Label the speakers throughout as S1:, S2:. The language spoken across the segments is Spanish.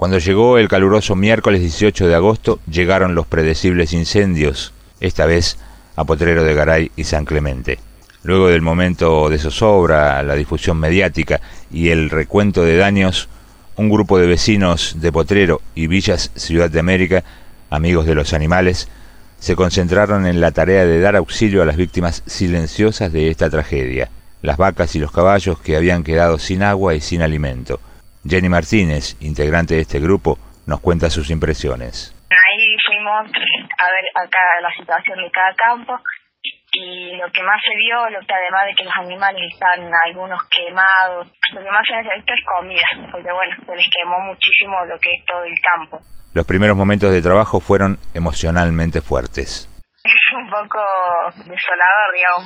S1: Cuando llegó el caluroso miércoles 18 de agosto, llegaron los predecibles incendios, esta vez a Potrero de Garay y San Clemente. Luego del momento de zozobra, la difusión mediática y el recuento de daños, un grupo de vecinos de Potrero y Villas Ciudad de América, amigos de los animales, se concentraron en la tarea de dar auxilio a las víctimas silenciosas de esta tragedia, las vacas y los caballos que habían quedado sin agua y sin alimento. Jenny Martínez, integrante de este grupo, nos cuenta sus impresiones.
S2: Ahí fuimos a ver acá la situación de cada campo y lo que más se vio, lo que además de que los animales están algunos quemados, lo que más se necesita es comida, porque bueno, se les quemó muchísimo lo que es todo el campo.
S1: Los primeros momentos de trabajo fueron emocionalmente fuertes.
S2: Es un poco desolador, digamos,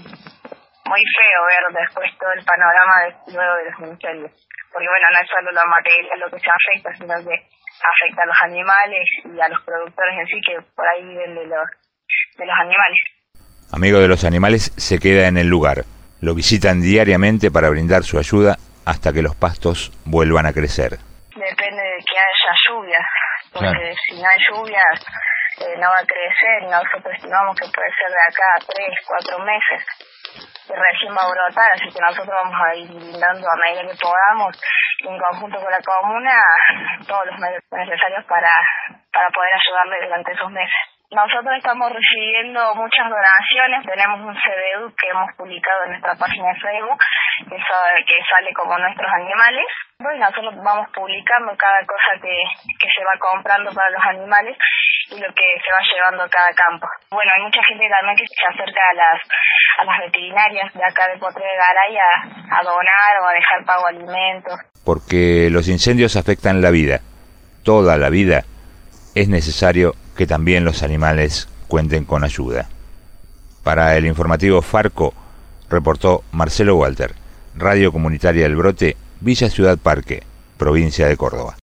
S2: muy feo ver después todo el panorama luego de los incendios. Porque bueno, no es solo lo material lo que se afecta, sino que afecta a los animales y a los productores en sí, que por ahí viven de los animales.
S1: Amigo de los animales se queda en el lugar. Lo visitan diariamente para brindar su ayuda hasta que los pastos vuelvan a crecer.
S2: Depende de que haya lluvia, porque claro, si no hay lluvia no va a crecer. Nosotros estimamos que puede ser de acá a 3-4 meses que recién va a brotar, así que nosotros vamos a ir brindando a medida que podamos, en conjunto con la comuna, todos los medios necesarios para poder ayudarle durante esos meses. Nosotros estamos recibiendo muchas donaciones, tenemos un CBU que hemos publicado en nuestra página de Facebook, que sale como Nuestros Animales. Y nosotros vamos publicando cada cosa que se va comprando para los animales y lo que se va llevando a cada campo. Bueno, hay mucha gente también que se acerca a las veterinarias de acá de Potrero de Garay a donar o a dejar pago alimentos.
S1: Porque los incendios afectan la vida, toda la vida. Es necesario que también los animales cuenten con ayuda. Para el informativo Farco, reportó Marcelo Walter, Radio Comunitaria El Brote, Villa Ciudad Parque, provincia de Córdoba.